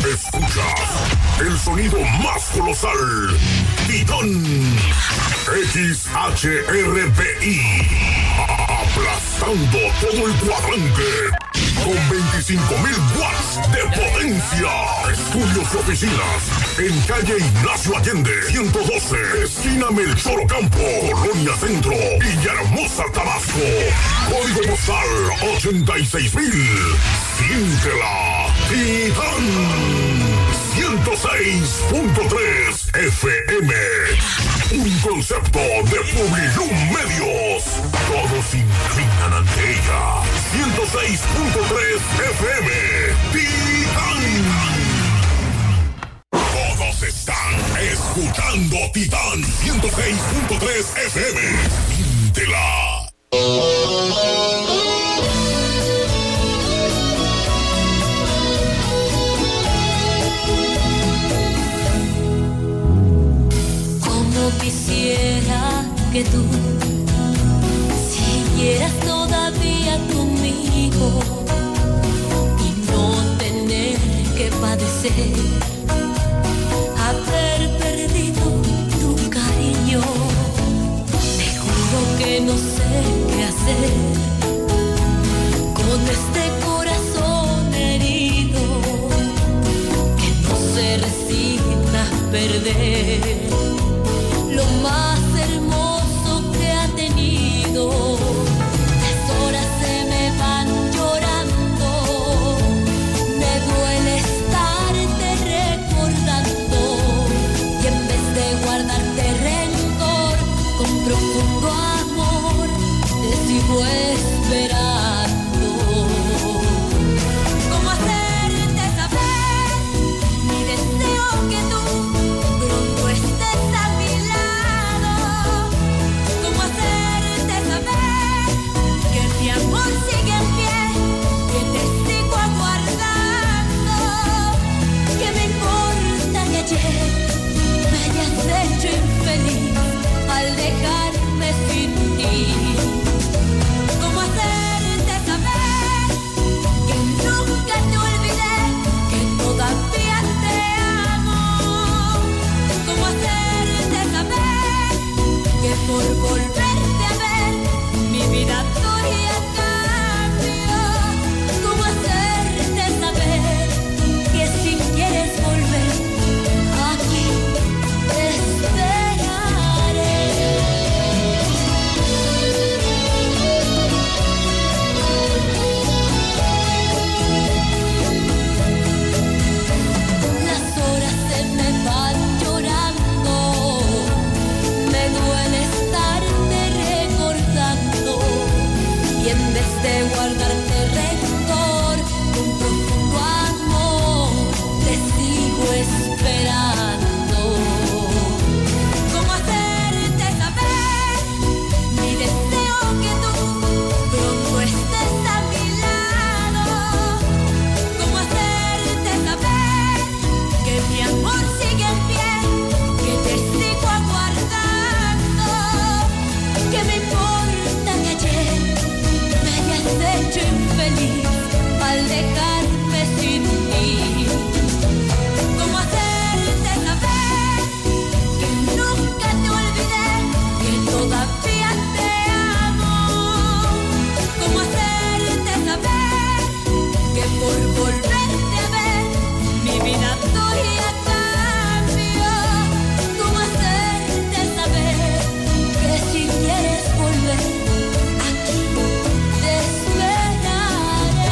Escuchas el sonido más colosal. Titán XHRBI. Aplastando todo el cuadrante. Con 25.000 watts de potencia. Estudios y oficinas. En calle Ignacio Allende, 112. Esquina Melchor Ocampo. Colonia Centro. Villahermosa, Tabasco. Código postal 86.000. Siéntela. Titán 106.3 FM. Un concepto de Publilum Medios. Todos inclinan ante ella. 106.3 FM. Titán. Todos están escuchando Titán 106.3 FM. Siéntela. Quisiera que tú siguieras todavía conmigo y no tener que padecer haber perdido tu cariño. Te juro que no sé qué hacer con este corazón herido que no se resigna a perder lo más hermoso que ha tenido. Las horas se me van llorando, me duele estarte recordando, y en vez de guardarte rencor, con profundo amor te sigo esperando. ¿Cómo hacerte saber mi deseo que tú pronto estés a mi lado? ¿Cómo hacerte saber que mi amor sigue en pie, que te sigo aguardando? ¿Qué me importa que ayer me hayas hecho infeliz al dejarme sin ti? ¿Cómo hacerte saber que nunca te olvidé, que todavía te amo? ¿Cómo hacerte saber que por volverte a ver mi vida doy a cambio? ¿Cómo hacerte saber que si quieres volver aquí te esperaré? Las horas se me van llorando, me duele estarte recordando, y en vez de guardarte rencor, con profundo amor te sigo esperando. ¿Cómo hacerte saber mi deseo que tú pronto estés a mi lado? ¿Cómo hacerte saber que mi amor sigue en pie, que te sigo aguardando? ¿Qué me importa que ayer me hayas hecho infeliz al dejarme sin ti? ¿Cómo hacerte saber que nunca te olvidé, que todavía te amo? ¿Cómo hacerte saber que por volverte a ver mi vida doy a cambio? ¿Cómo hacerte saber que si quieres volver aquí te esperaré?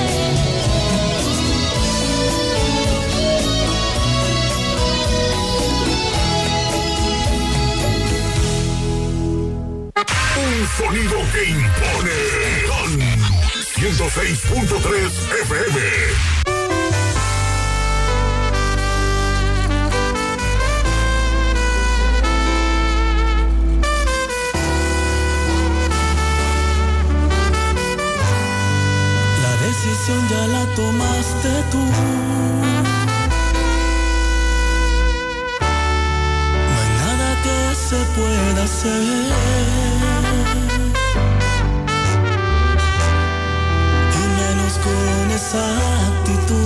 Un sonido que impone. Con 106.3 FM. La decisión ya la tomaste tú. No hay nada que se pueda hacer. Y menos con esa actitud.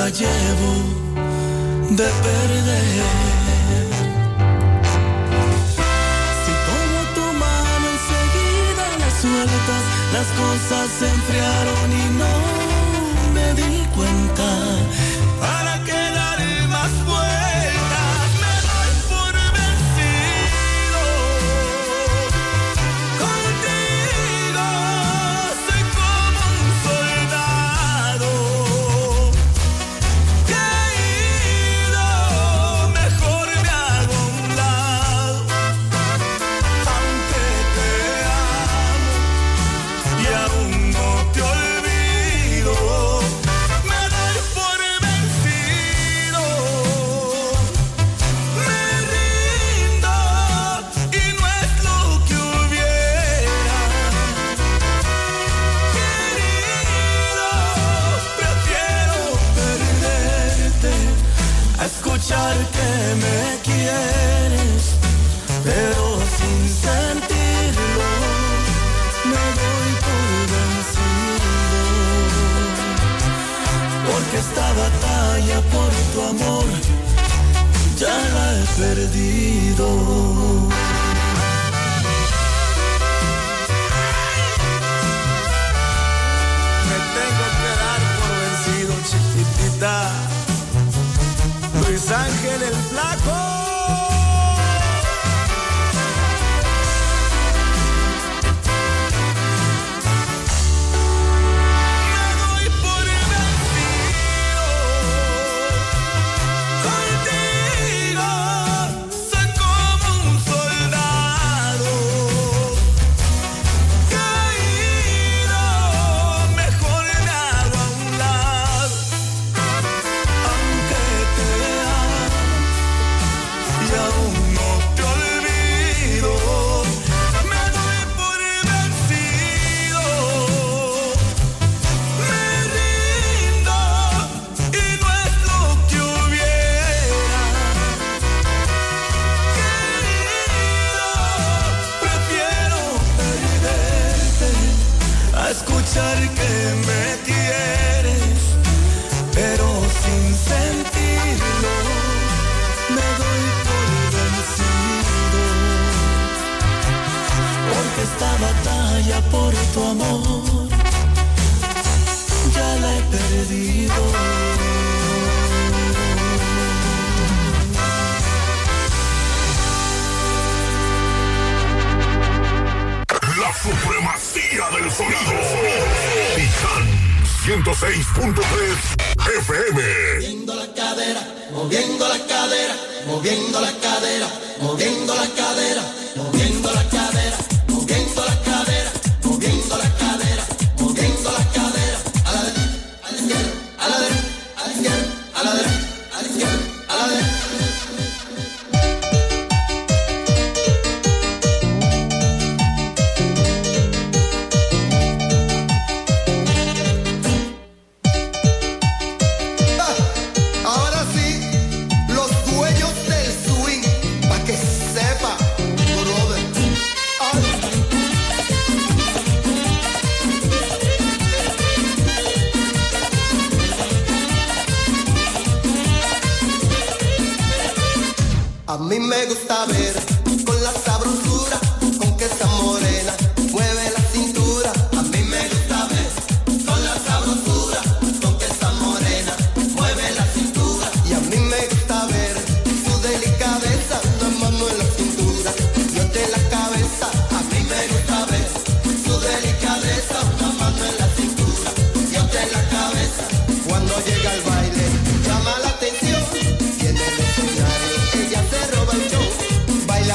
la llevo de perder. Si tomo tu mano enseguida la sueltas, las cosas se enfriaron y no me di cuenta. Para que dar más vueltas me doy por vencido. Contigo soy como un soldado caído, mejor me hago a un lado. Aunque te amo y aún no te olvido, me doy por vencido, me rindo y no es lo que hubiera querido. Prefiero perderte a escuchar que me quieres, pero sin sentirlo me doy por vencido. Porque esta batalla por tu amor ya la he perdido. Me tengo que dar por vencido, chiquitita. Luis Ángel el Flaco. Me doy por vencido. Contigo soy como un soldado caído, mejor me hago a un lado. Aunque te amo y aún no te olvido, me doy por vencido, me rindo y no es lo que hubiera querido. Prefiero perderte a escuchar que me quieres, pero sin sentirlo me doy por vencido. Porque esta batalla por tu amor ya la he perdido. La supremacía del sonido. Titán 106.3 FM. Moviendo la cadera, moviendo la cadera, moviendo la cadera, moviendo la cadera, moviendo la cadera, moviendo la cadera, moviendo la cadera, moviendo la cadera, a la derecha, a la izquierda, a la derecha, a la izquierda, a la derecha, a la izquierda, a la derecha. Ahora sí, los dueños del swing, pa' que sepa, brother. Ay. A mí me gusta ver con la sabrosura con que esa morena mueve la cintura. A mí me gusta ver con la sabrosura con que esa morena mueve la cintura. Y a mí me gusta ver su delicadeza, una mano en la cintura y otra en la cabeza. A mí me gusta ver su delicadeza, una mano en la cintura y otra en la cabeza. Cuando llega al baile llama la atención y en el escenario ella se roba el show. Baila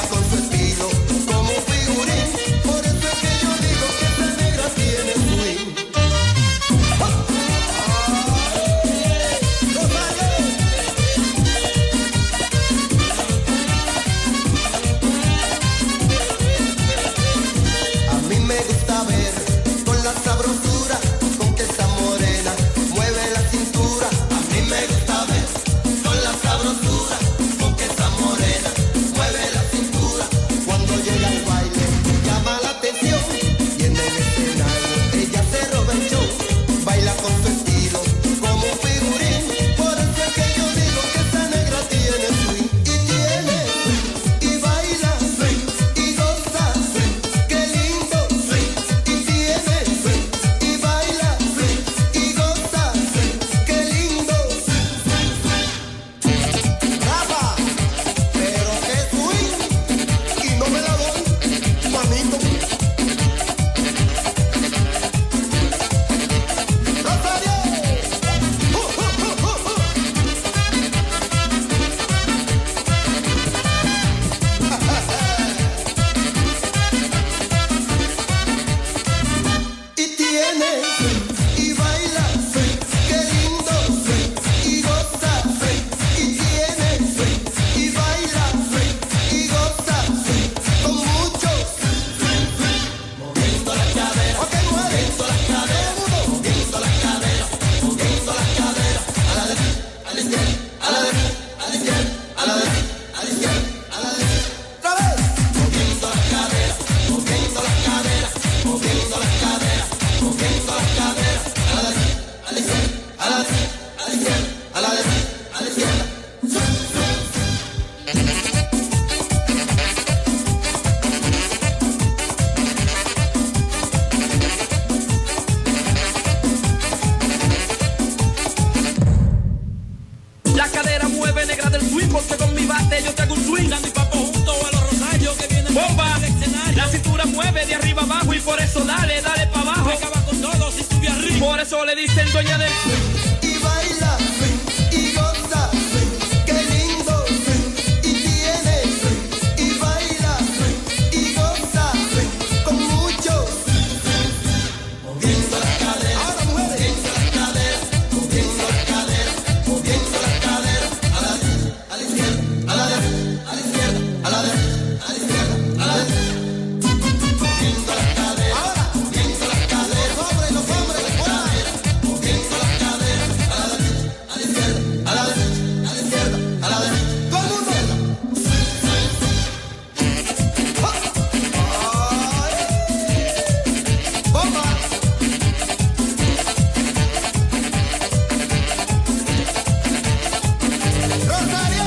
tienes y baila, qué lindo y goza, y tienes y baila y goza con mucho moviendo las caderas, moviendo las caderas, moviendo las caderas, moviendo las caderas, a la derecha, a la izquierda, a la derecha, a la izquierda, a la derecha, a la izquierda, a la derecha, otra vez, moviendo las caderas, moviendo las caderas, moviendo las caderas, moviendo las caderas, a la derecha, a la izquierda, a la derecha, a la izquierda, a la derecha, a la izquierda. La cadera mueve negra del swing, porque con mi bate yo te hago un swing. Dando y papo junto a los rosarios que vienen bomba. La cintura mueve de arriba abajo y por eso dale, dale pa' abajo. Acaba con todo si sube arriba. Por eso le dicen dueña del Y baila y goza, qué lindo y tienes y baila y goza con mucho moviendo las caderas, ahora mujeres, moviendo las caderas, moviendo las caderas, moviendo las caderas, a la derecha, a la izquierda, a la derecha, a la izquierda, a la derecha, a la izquierda, a la derecha, moviendo las caderas, ahora moviendo las caderas, los hombres, moviendo las caderas, a la derecha, a la izquierda, a la derecha, a la izquierda, a la derecha, todo el mundo. ¡Bomba! ¡Rosario!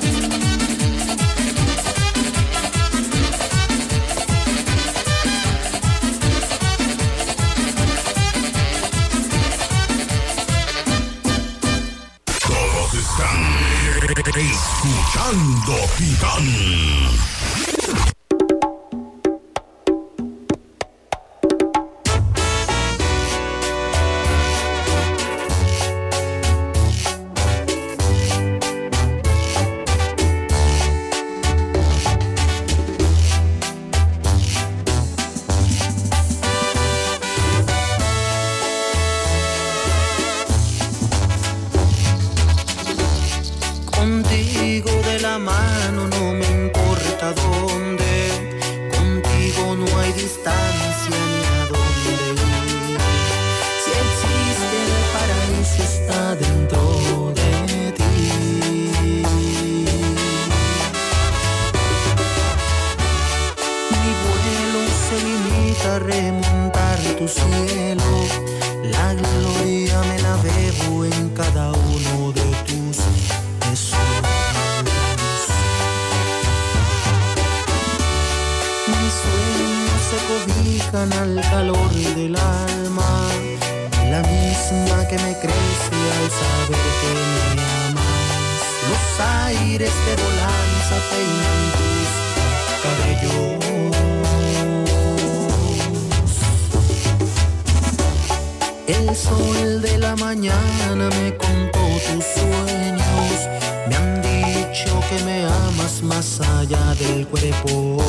Todos están escuchando Titán. Contigo de la mano no me importa dónde, contigo no hay distancia ni a dónde ir. Si existe el paraíso está dentro de ti. Mi vuelo se limita a remontar tu cielo, la gloria me la bebo en cada uno de tus besos. Mis sueños se cobijan al calor del alma, la misma que me crece al saber que me amas. Los aires de volanza peinan tus cabellos. El sol de la mañana me contó tus sueños, me han dicho que me amas más allá del cuerpo.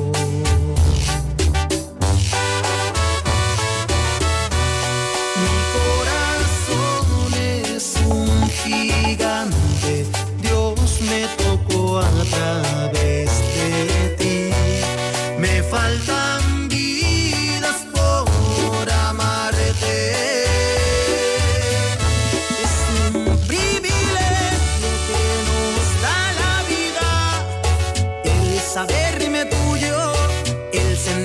Mi corazón es un gigante, Dios me tocó a través de ti. Me faltan vidas por amarte. Es un privilegio que nos da la vida, el saberme tuyo, el sentirme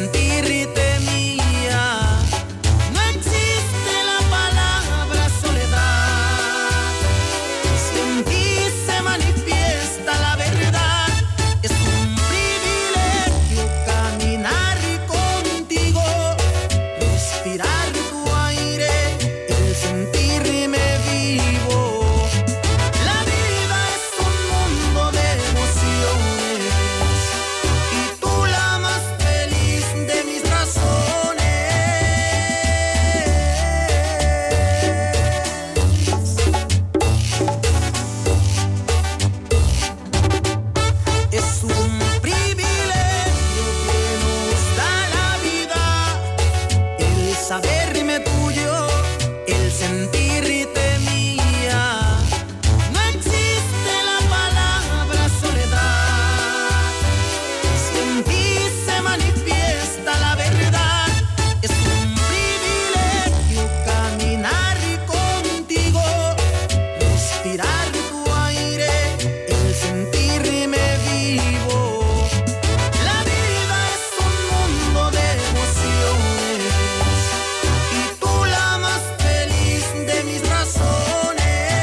sentirte mía. No existe la palabra soledad. Si en ti se manifiesta la verdad, es un privilegio caminar contigo, respirar tu aire, el sentirme vivo. La vida es un mundo de emociones y tú la más feliz de mis razones.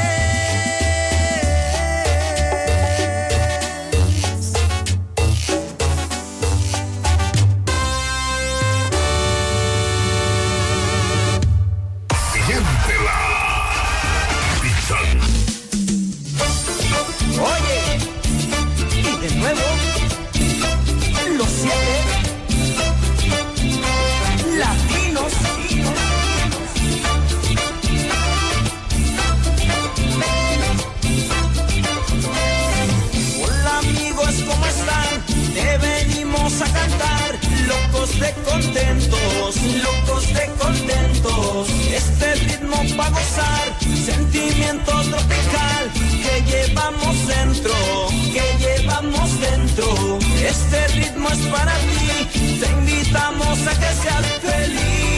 Siéntela. Titán. Oye, y de nuevo, los 7 latinos. Hola amigos, ¿cómo están? Te venimos a cantar, locos de contentos, locos de contentos. Este ritmo pa' gozar, sentimiento tropical que llevamos dentro, que llevamos dentro. Este ritmo es para ti, te invitamos a que seas feliz.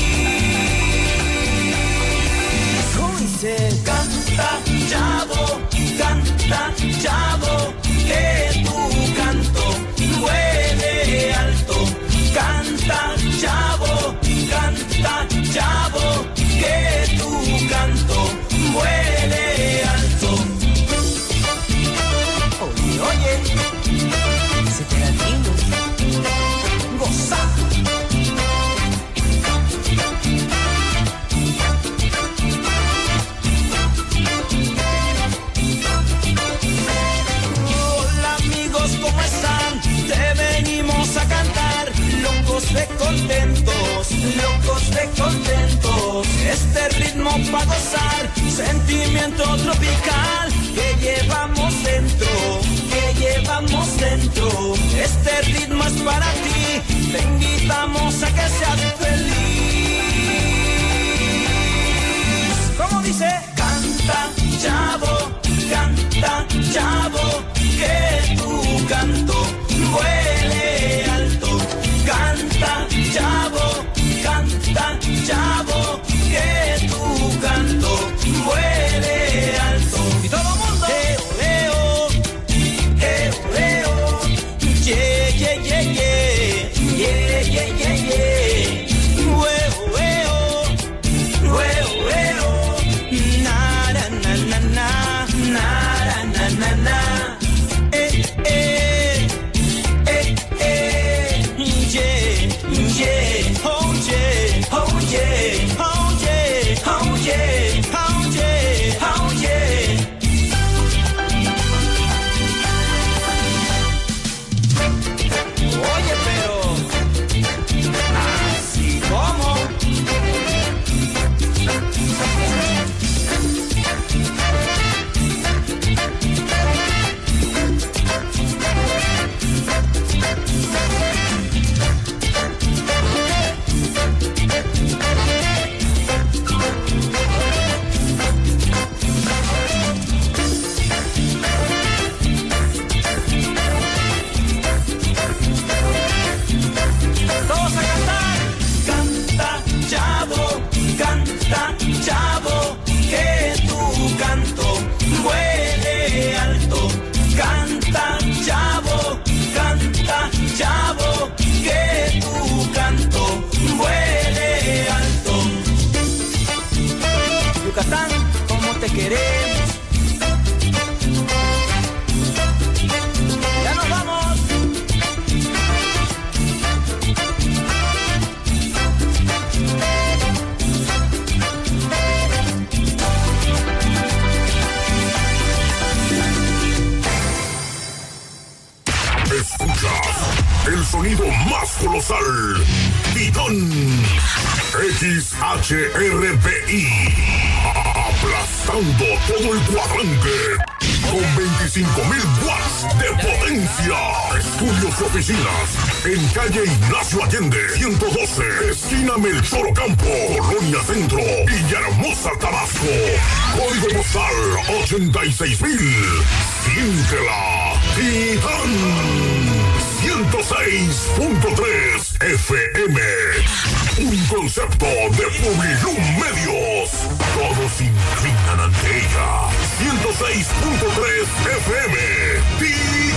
Dice, canta, chavo, que tu canto huele alto. Canta, chavo, que tu canto huele alto. Oye, oye, ese pedatino, goza. Hola amigos, ¿cómo están? Te venimos a cantar, locos de contentos, locos de contentos. Este ritmo pa' gozar, sentimiento tropical que llevamos dentro, que llevamos dentro. Este ritmo es para ti, te invitamos a que seas feliz. ¿Cómo dice? Canta, chavo, que tu canto huele alto. Canta, chavo, que tu canto huele alto. Y todo el mundo, leo, el sonido más colosal. Titán XHRBI. Aplastando todo el cuadrante. Con 25,000 watts de potencia. Estudios y oficinas en calle Ignacio Allende, 112, esquina Melchor Ocampo, Colonia Centro, Villahermosa. Reynosa, Tabasco. Código postal 86,000. Siéntela. Titán 106.3 FM. Un concepto de Publilum Medios. Todos se inclinan ante ella. 106.3 FM.